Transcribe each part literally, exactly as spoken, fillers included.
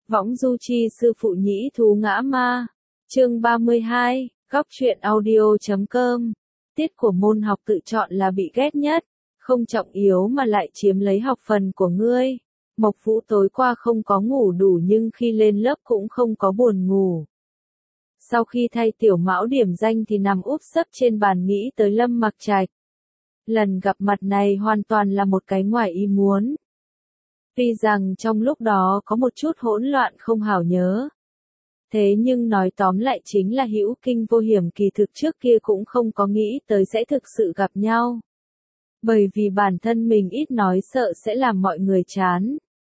Võng du chi sư phụ nhĩ thú ngã ma. Chương ba mươi hai, góc truyện audio chấm com. Tiết của môn học tự chọn là bị ghét nhất, không trọng yếu mà lại chiếm lấy học phần của ngươi. Mộc Vũ tối qua không có ngủ đủ nhưng khi lên lớp cũng không có buồn ngủ. Sau khi thay tiểu mão điểm danh thì nằm úp sấp trên bàn nghĩ tới Lâm Mặc Trạch. Lần gặp mặt này hoàn toàn là một cái ngoài ý muốn. Tuy rằng trong lúc đó có một chút hỗn loạn không hảo nhớ. Thế nhưng nói tóm lại chính là hữu kinh vô hiểm, kỳ thực trước kia cũng không có nghĩ tới sẽ thực sự gặp nhau. Bởi vì bản thân mình ít nói sợ sẽ làm mọi người chán.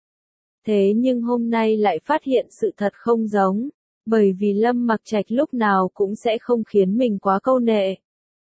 Thế nhưng hôm nay lại phát hiện sự thật không giống. Bởi vì Lâm Mặc Trạch lúc nào cũng sẽ không khiến mình quá câu nệ.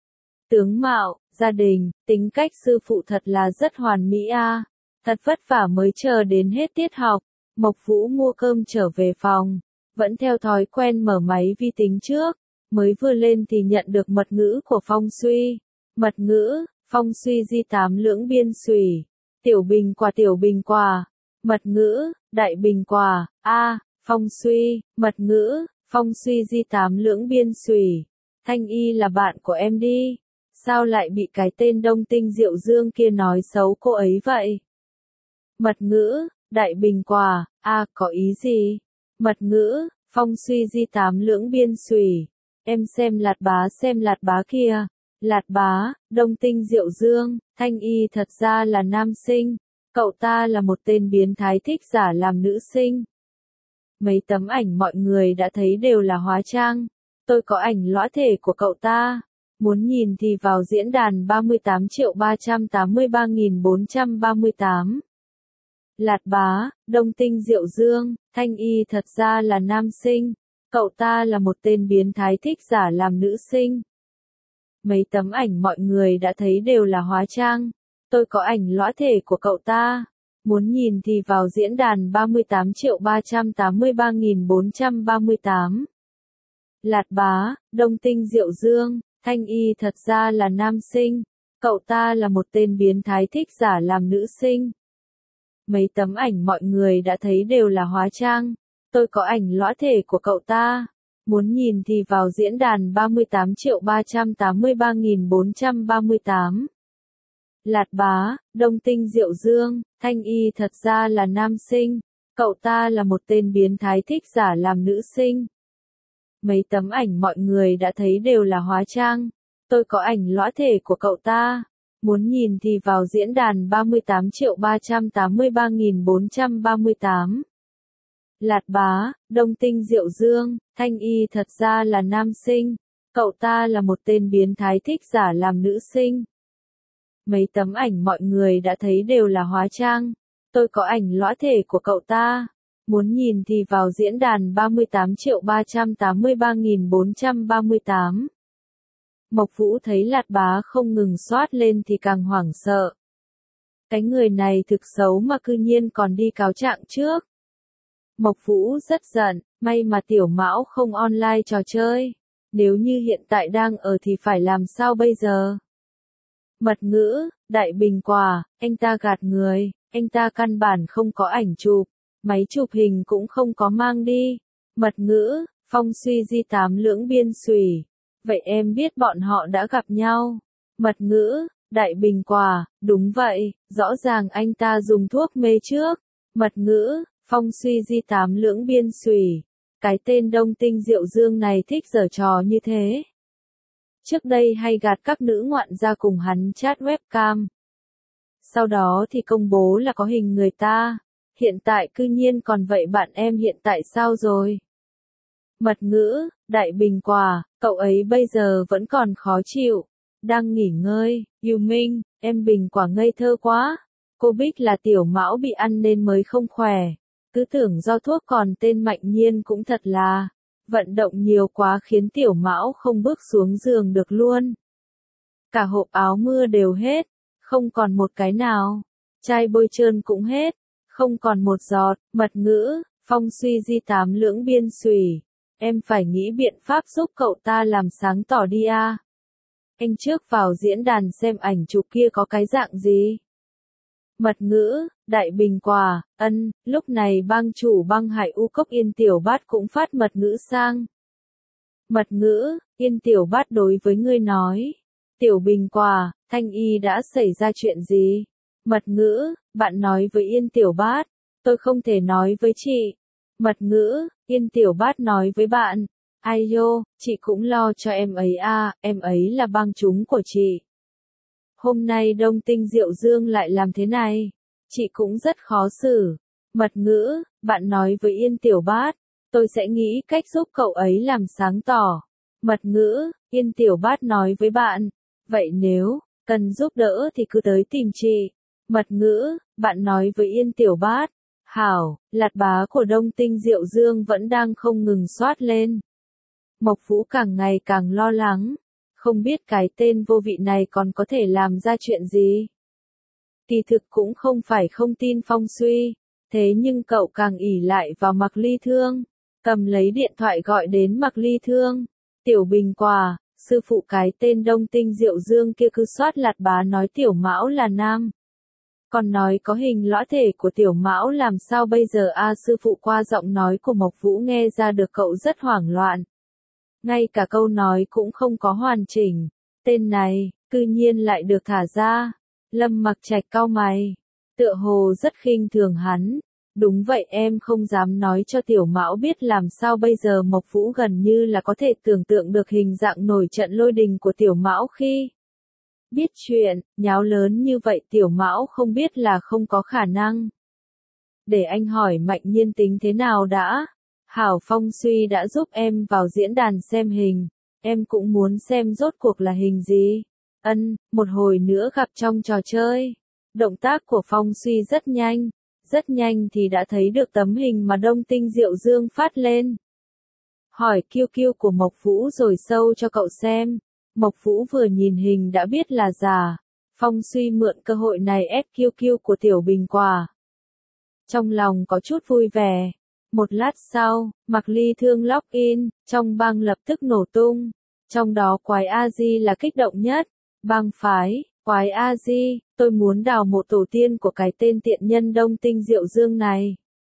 Tướng mạo, gia đình, tính cách sư phụ thật là rất hoàn mỹ a. À. Thật vất vả mới chờ đến hết tiết học, Mộc Vũ mua cơm trở về phòng, vẫn theo thói quen mở máy vi tính trước, mới vừa lên thì nhận được mật ngữ của Phong Suy. Mật ngữ, Phong Suy di tám lưỡng biên xùy, tiểu bình quả tiểu bình quả. Mật ngữ, đại bình quả, a, à, Phong Suy, mật ngữ, Phong Suy di tám lưỡng biên xùy. Thanh Y là bạn của em đi, sao lại bị cái tên Đông Tinh Diệu Dương kia nói xấu cô ấy vậy? Mật ngữ, đại bình quả, a, à, có ý gì? Mật ngữ, Phong Suy di tám lưỡng biên xùy. Em xem Lạt Bá xem Lạt Bá kia. Lạt Bá, Đông Tinh Diệu Dương, Thanh Y thật ra là nam sinh. Cậu ta là một tên biến thái thích giả làm nữ sinh. Mấy tấm ảnh mọi người đã thấy đều là hóa trang. Tôi có ảnh lõa thể của cậu ta. Muốn nhìn thì vào diễn đàn ba mươi tám triệu ba trăm tám mươi ba nghìn bốn trăm ba mươi tám. Lạt Bá, Đông Tinh Diệu Dương, Thanh Y thật ra là nam sinh. Cậu ta là một tên biến thái thích giả làm nữ sinh. Mấy tấm ảnh mọi người đã thấy đều là hóa trang. Tôi có ảnh lõa thể của cậu ta. Muốn nhìn thì vào diễn đàn ba mươi tám triệu ba trăm tám mươi ba nghìn bốn trăm ba mươi tám. Lạt Bá, Đông Tinh Diệu Dương, Thanh Y thật ra là nam sinh. Cậu ta là một tên biến thái thích giả làm nữ sinh. Mấy tấm ảnh mọi người đã thấy đều là hóa trang. Tôi có ảnh lõa thể của cậu ta. Muốn nhìn thì vào diễn đàn ba mươi tám triệu ba trăm tám mươi ba nghìn bốn trăm ba mươi tám. Lạt Bá, Đông Tinh Diệu Dương, Thanh Y thật ra là nam sinh. Cậu ta là một tên biến thái thích giả làm nữ sinh. Mấy tấm ảnh mọi người đã thấy đều là hóa trang. Tôi có ảnh lõa thể của cậu ta. Muốn nhìn thì vào diễn đàn ba mươi tám triệu ba trăm tám mươi ba nghìn bốn trăm ba mươi tám. Lạt Bá, Đông Tinh Diệu Dương, Thanh Y thật ra là nam sinh. Cậu ta là một tên biến thái thích giả làm nữ sinh. Mấy tấm ảnh mọi người đã thấy đều là hóa trang. Tôi có ảnh lõa thể của cậu ta. Muốn nhìn thì vào diễn đàn ba mươi tám triệu ba trăm tám mươi ba nghìn bốn trăm ba mươi tám. Mộc Vũ thấy Lạt Bá không ngừng soát lên thì càng hoảng sợ. Cái người này thực xấu mà cư nhiên còn đi cáo trạng trước. Mộc Vũ rất giận, may mà tiểu mão không online trò chơi. Nếu như hiện tại đang ở thì phải làm sao bây giờ? Mật ngữ, đại bình quả, anh ta gạt người, anh ta căn bản không có ảnh chụp, máy chụp hình cũng không có mang đi. Mật ngữ, Phong Suy di tám lưỡng biên xùy. Vậy em biết bọn họ đã gặp nhau. Mật ngữ, đại bình quả, đúng vậy, rõ ràng anh ta dùng thuốc mê trước. Mật ngữ, Phong Suy di tám lưỡng biên xùy. Cái tên Đông Tinh Diệu Dương này thích giở trò như thế. Trước đây hay gạt các nữ ngoạn ra cùng hắn chat webcam. Sau đó thì công bố là có hình người ta. Hiện tại cư nhiên còn vậy, bạn em hiện tại sao rồi? Mật ngữ, đại bình quả, cậu ấy bây giờ vẫn còn khó chịu. Đang nghỉ ngơi, Yêu Minh, em bình quả ngây thơ quá. Cô Bích là tiểu mão bị ăn nên mới không khỏe. Cứ tưởng do thuốc, còn tên Mạnh Nhiên cũng thật là vận động nhiều quá khiến tiểu mão không bước xuống giường được luôn. Cả hộp áo mưa đều hết, không còn một cái nào. Chai bôi trơn cũng hết, không còn một giọt. Mật ngữ, Phong Suy di tám lưỡng biên xùy. Em phải nghĩ biện pháp giúp cậu ta làm sáng tỏ đi a. Anh trước vào diễn đàn xem ảnh chụp kia có cái dạng gì. Mật ngữ, đại bình quả, ân, lúc này bang chủ băng hải u cốc Yên Tiểu Bát cũng phát mật ngữ sang. Mật ngữ, Yên Tiểu Bát đối với ngươi nói. Tiểu bình quả, Thanh Y đã xảy ra chuyện gì? Mật ngữ, bạn nói với Yên Tiểu Bát. Tôi không thể nói với chị. Mật ngữ, Yên Tiểu Bát nói với bạn. Ai dô, chị cũng lo cho em ấy à, em ấy là bang chúng của chị. Hôm nay Đông Tinh Diệu Dương lại làm thế này. Chị cũng rất khó xử. Mật ngữ, bạn nói với Yên Tiểu Bát. Tôi sẽ nghĩ cách giúp cậu ấy làm sáng tỏ. Mật ngữ, Yên Tiểu Bát nói với bạn. Vậy nếu cần giúp đỡ thì cứ tới tìm chị. Mật ngữ, bạn nói với Yên Tiểu Bát. Hảo, lạt bá của Đông Tinh Diệu Dương vẫn đang không ngừng xoát lên. Mộc Vũ càng ngày càng lo lắng. Không biết cái tên vô vị này còn có thể làm ra chuyện gì. Kỳ thực cũng không phải không tin phong suy. Thế nhưng cậu càng ỷ lại vào Mạc Ly Thương. Cầm lấy điện thoại gọi đến Mạc Ly Thương. Tiểu bình quả, sư phụ cái tên Đông Tinh Diệu Dương kia cứ soát lạt bá nói Tiểu Mão là nam. Còn nói có hình lõa thể của Tiểu Mão làm sao bây giờ a sư phụ qua giọng nói của Mộc Vũ nghe ra được cậu rất hoảng loạn. Ngay cả câu nói cũng không có hoàn chỉnh. Tên này, cư nhiên lại được thả ra. Lâm Mặc Trạch cau mày. Tựa hồ rất khinh thường hắn. Đúng vậy em không dám nói cho Tiểu Mão biết làm sao bây giờ Mộc Vũ gần như là có thể tưởng tượng được hình dạng nổi trận lôi đình của Tiểu Mão khi biết chuyện, nháo lớn như vậy Tiểu Mão không biết là không có khả năng. Để anh hỏi Mạnh Nhiên tính thế nào đã. Hảo Phong Suy đã giúp em vào diễn đàn xem hình. Em cũng muốn xem rốt cuộc là hình gì. Ân, một hồi nữa gặp trong trò chơi. Động tác của Phong Suy rất nhanh. Rất nhanh thì đã thấy được tấm hình mà Đông Tinh Diệu Dương phát lên. Hỏi Kiêu Kiêu của Mộc Vũ rồi sâu cho cậu xem. Mộc Vũ vừa nhìn hình đã biết là giả. Phong Suy mượn cơ hội này ép Kiêu Kiêu của Tiểu Bình Quả. Trong lòng có chút vui vẻ. Một lát sau, Mạc Ly Thương login, trong bang lập tức nổ tung. Trong đó Quái A Di là kích động nhất. Bang phái, Quái A Di, tôi muốn đào mộ tổ tiên của cái tên tiện nhân Đông Tinh Diệu Dương này.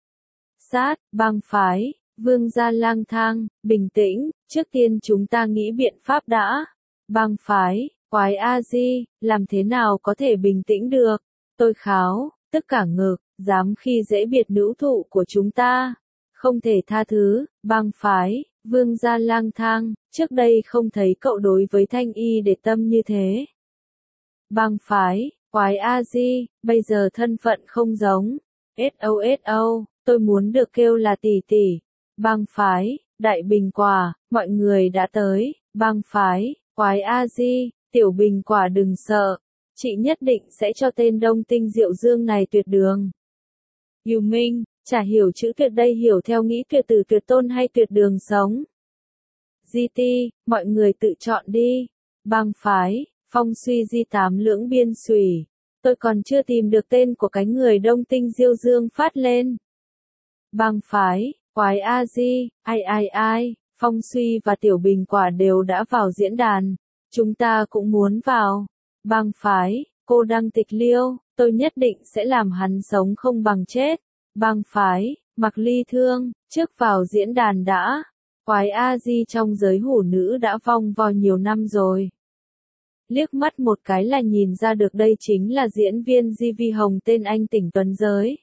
Sát, bang phái, Vương gia lang thang, bình tĩnh, trước tiên chúng ta nghĩ biện pháp đã. Bang phái, Quái A Di, làm thế nào có thể bình tĩnh được? Tôi kháo, tức cả ngực, dám khi dễ biệt nữ thụ của chúng ta. Không thể tha thứ, bang phái, Vương gia lang thang, trước đây không thấy cậu đối với Thanh Y để tâm như thế. Bang phái, Quái A Di, bây giờ thân phận không giống. ét o ét o, tôi muốn được kêu là tỷ tỷ. Bang phái, Đại Bình Quả, mọi người đã tới. Bang phái, Quái A Di, Tiểu Bình Quả đừng sợ. Chị nhất định sẽ cho tên Đông Tinh Diệu Dương này tuyệt đường. Yu Minh, chả hiểu chữ tuyệt đây hiểu theo nghĩ tuyệt từ tuyệt tôn hay tuyệt đường sống. giê tê, mọi người tự chọn đi. Bang phái, Phong Suy Di tám lưỡng biên xùy. Tôi còn chưa tìm được tên của cái người Đông Tinh Diệu Dương phát lên. Bang phái, Quái A Di, ai ai ai, Phong Suy và Tiểu Bình Quả đều đã vào diễn đàn. Chúng ta cũng muốn vào. Bang phái, cô Đăng Tịch Liêu, tôi nhất định sẽ làm hắn sống không bằng chết. Bang phái, Mạc Ly Thương, trước vào diễn đàn đã. Quái A Di trong giới hủ nữ đã vong vò nhiều năm rồi. Liếc mắt một cái là nhìn ra được đây chính là diễn viên giê vê Hồng tên anh Tỉnh Tuấn Giới.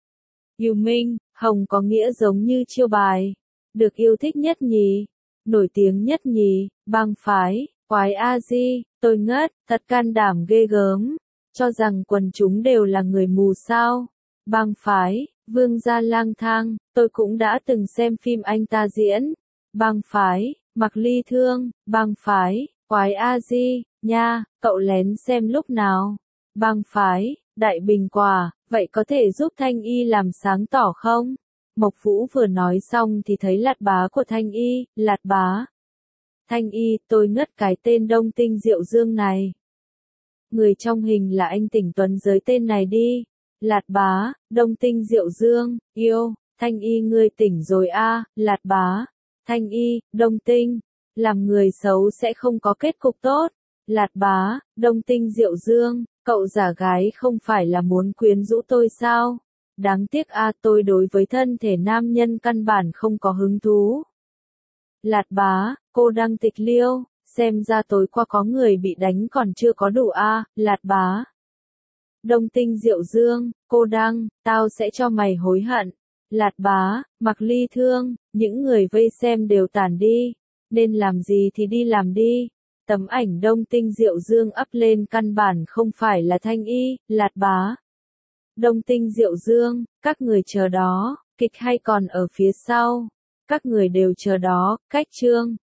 Yu Minh, Hồng có nghĩa giống như chiêu bài. Được yêu thích nhất nhì. Nổi tiếng nhất nhì. Bang phái, Quái A Di, tôi ngất, thật can đảm ghê gớm. Cho rằng quần chúng đều là người mù sao. Bang phái, Vương gia lang thang, tôi cũng đã từng xem phim anh ta diễn. Bang phái, Mạc Ly Thương, bang phái, Quái A Di, nha, cậu lén xem lúc nào. Bang phái, Đại Bình Quả, vậy có thể giúp Thanh Y làm sáng tỏ không? Mộc Vũ vừa nói xong thì thấy lạt bá của Thanh Y, lạt bá. Thanh Y, tôi ngất cái tên Đông Tinh Diệu Dương này. Người trong hình là anh Tỉnh Tuấn Giới tên này đi. Lạt bá, Đông Tinh Diệu Dương, yêu, Thanh Y ngươi tỉnh rồi a, à, lạt bá. Thanh Y, Đông Tinh, làm người xấu sẽ không có kết cục tốt. Lạt bá, Đông Tinh Diệu Dương, cậu giả gái không phải là muốn quyến rũ tôi sao? Đáng tiếc a tôi đối với thân thể nam nhân căn bản không có hứng thú. Lạt bá, cô đang tịch liêu, xem ra tối qua có người bị đánh còn chưa có đủ a, lạt bá. Đông Tinh Diệu Dương, cô đăng, tao sẽ cho mày hối hận. Lạt bá, Mặc Ly Thương, những người vây xem đều tản đi, nên làm gì thì đi làm đi. Tấm ảnh Đông Tinh Diệu Dương up lên căn bản không phải là Thanh Y, lạt bá. Đông Tinh Diệu Dương, các người chờ đó, kịch hay còn ở phía sau. Các người đều chờ đó, cách chương.